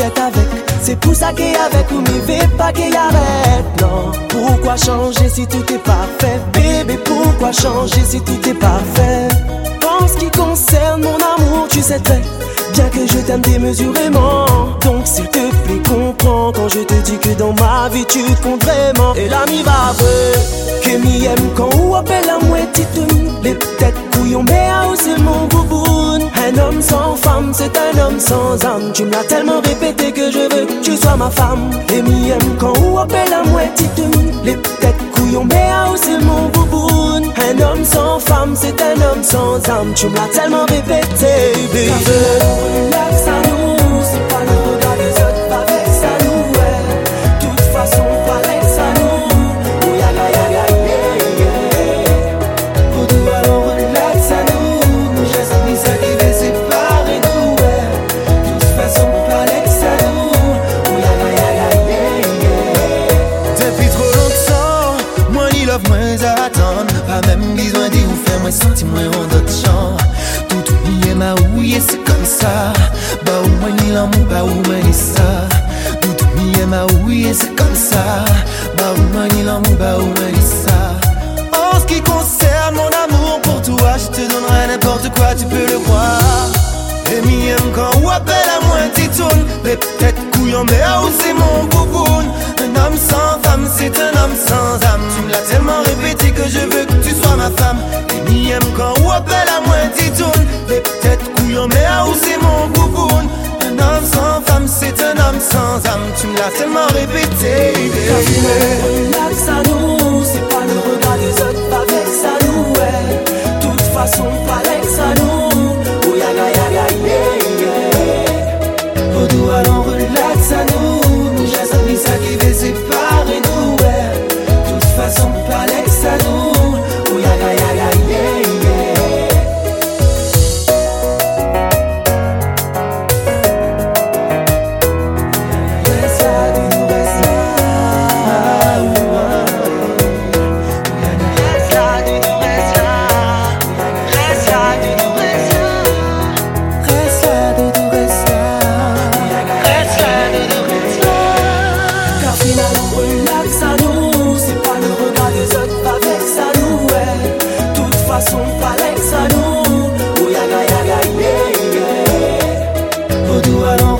fait avec. C'est pour ça qu'il y avec ou m'y vais pas qu'il arrête. Non, pourquoi changer si tout est parfait? Bébé, pourquoi changer si tout est parfait? En ce qui concerne mon amour, tu sais très bien que je t'aime démesurément. Donc s'il te plaît comprends quand je te dis que dans ma vie tu comptes vraiment. Et l'ami va vrai que m'y aime quand ou appelle à moi titoune. Les têtes couillons mais à c'est mon bouboune. Un homme sans femme c'est un homme sans âme. Tu me l'as tellement répété que je veux que tu sois ma femme. Et m'y aime quand ou appelle à moi titoune. Les têtes couillons mais à c'est mon bouboune. Un homme sans femme c'est un homme sans âme. Tu me l'as tellement répété baby. Relax à nous, c'est pas le regard des autres, pas vex à nous, ouais. Toute façon, pas vex à nous. Oh ya ya ya ya yeah yeah. Pour tout alors relax à nous. J'ai senti ça qui veut séparer nous, ouais. Toute façon, pas vex à nous. Oh ya ya ya ya yeah yeah. Depuis trop longtemps, moi ni love, moins à attendre. Pas même besoin d'y ou faire, moi senti moins en d'autres gens. Tout oublié ma ouïe, c'est comme ça. Bah ou moi ni l'amour, bah ou moi ni ça. Tout oublié ma ouïe, c'est comme ça. Bah ou moi ni l'amour, bah ou moi ni ça. En ce qui concerne mon amour pour toi, je te donnerai n'importe quoi, tu peux le voir. Et m'y aime quand ou appelle à moi titoune. Les têtes couillons mais ah où c'est mon bouboune. Un homme sans femme c'est un homme sans âme. Tu me l'as tellement répété que je veux que tu sois ma femme. Et m'y aime quand ou appelle à moi titoune. Les têtes couillons mais ah où c'est mon bouboune. Un homme sans femme c'est un homme sans âme. Tu me l'as tellement répété Relax à nous, c'est pas le regard des autres, pas vex à nous, ouais. Toute façon, pas vex à nous. Oh ya ya ya ya yeah yeah. Oh d'où allons relax à nous. J'ai senti ça qui veut séparer nous, ouais. Toute façon, pas vex à nous. Oh ya ya ya ya yeah yeah. Reste là, dis-nous reste là. Reste là, dis-nous reste là. Reste là, dis-nous reste là. Reste là, dis-nous reste là. Reste là, dis-nous reste là. Car finalement relax à nous. C'est pas le regard des autres, pas vex à nous, ouais. Toute façon, pas vex à nous. Oh ya ya ya ya yeah yeah. Oh d'où allons